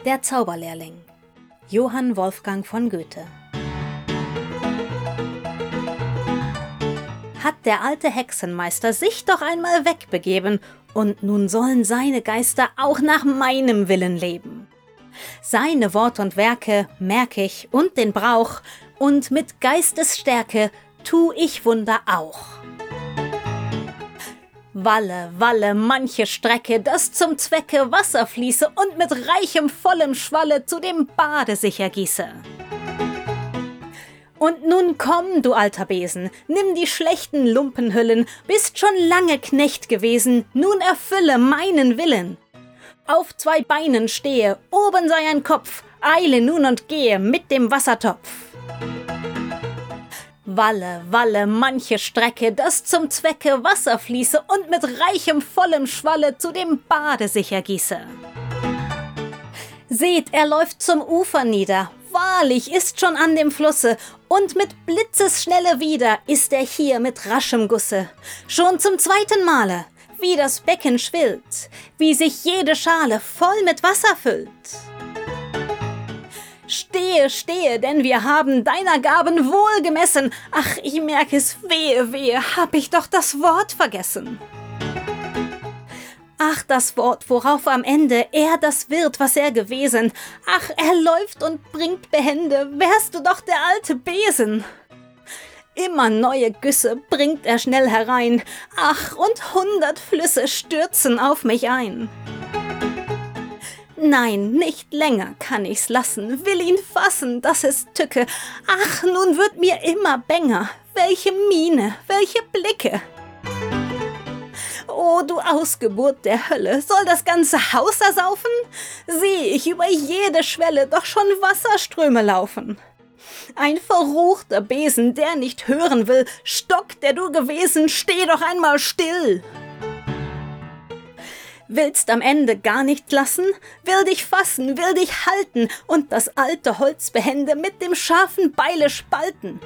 Der Zauberlehrling. Johann Wolfgang von Goethe. Hat der alte Hexenmeister sich doch einmal wegbegeben, und nun sollen seine Geister auch nach meinem Willen leben. Seine Wort und Werke merk ich und den Brauch, und mit Geistesstärke tu ich Wunder auch. Walle, walle, manche Strecke, dass zum Zwecke Wasser fließe und mit reichem, vollem Schwalle zu dem Bade sich ergieße. Und nun komm, du alter Besen, nimm die schlechten Lumpenhüllen, bist schon lange Knecht gewesen, nun erfülle meinen Willen. Auf 2 Beinen stehe, oben sei ein Kopf, eile nun und gehe mit dem Wassertopf. Walle, walle, manche Strecke, dass zum Zwecke Wasser fließe und mit reichem, vollem Schwalle zu dem Bade sich ergieße. Seht, er läuft zum Ufer nieder, wahrlich ist schon an dem Flusse, und mit Blitzesschnelle wieder ist er hier mit raschem Gusse. Schon zum 2. Male, wie das Becken schwillt, wie sich jede Schale voll mit Wasser füllt. Stehe, stehe, denn wir haben deiner Gaben wohl gemessen. Ach, ich merk es, wehe, wehe, hab ich doch das Wort vergessen. Ach, das Wort, worauf am Ende er das wird, was er gewesen. Ach, er läuft und bringt behende, wärst du doch der alte Besen. Immer neue Güsse bringt er schnell herein. Ach, und 100 Flüsse stürzen auf mich ein. Nein, nicht länger kann ich's lassen, will ihn fassen, dass es tücke. Ach, nun wird mir immer bänger, welche Miene, welche Blicke. Oh, du Ausgeburt der Hölle, soll das ganze Haus ersaufen? Seh ich über jede Schwelle doch schon Wasserströme laufen. Ein verruchter Besen, der nicht hören will, Stock, der du gewesen, steh doch einmal still. Willst am Ende gar nicht lassen? Will dich fassen, will dich halten und das alte Holz behende mit dem scharfen Beile spalten.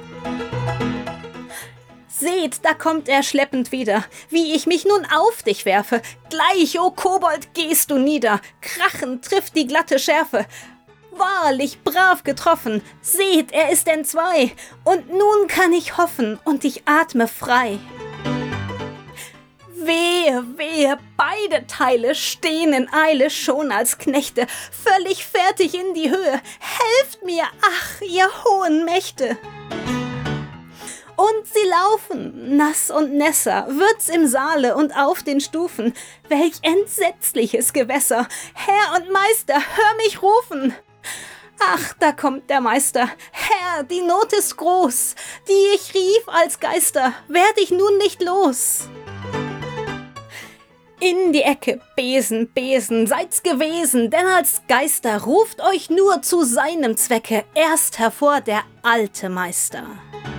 Seht, da kommt er schleppend wieder, wie ich mich nun auf dich werfe. Gleich, o Kobold, gehst du nieder, krachend trifft die glatte Schärfe. Wahrlich brav getroffen, seht, er ist entzwei, und nun kann ich hoffen und ich atme frei. Wehe, wehe, beide Teile stehen in Eile schon als Knechte, völlig fertig in die Höhe. Helft mir, ach, ihr hohen Mächte! Und sie laufen, nass und nässer, wird's im Saale und auf den Stufen. Welch entsetzliches Gewässer! Herr und Meister, hör mich rufen! Ach, da kommt der Meister. Herr, die Not ist groß, die ich rief als Geister, werd ich nun nicht los. In die Ecke, Besen, Besen, seid's gewesen, denn als Geister ruft euch nur zu seinem Zwecke erst hervor der alte Meister.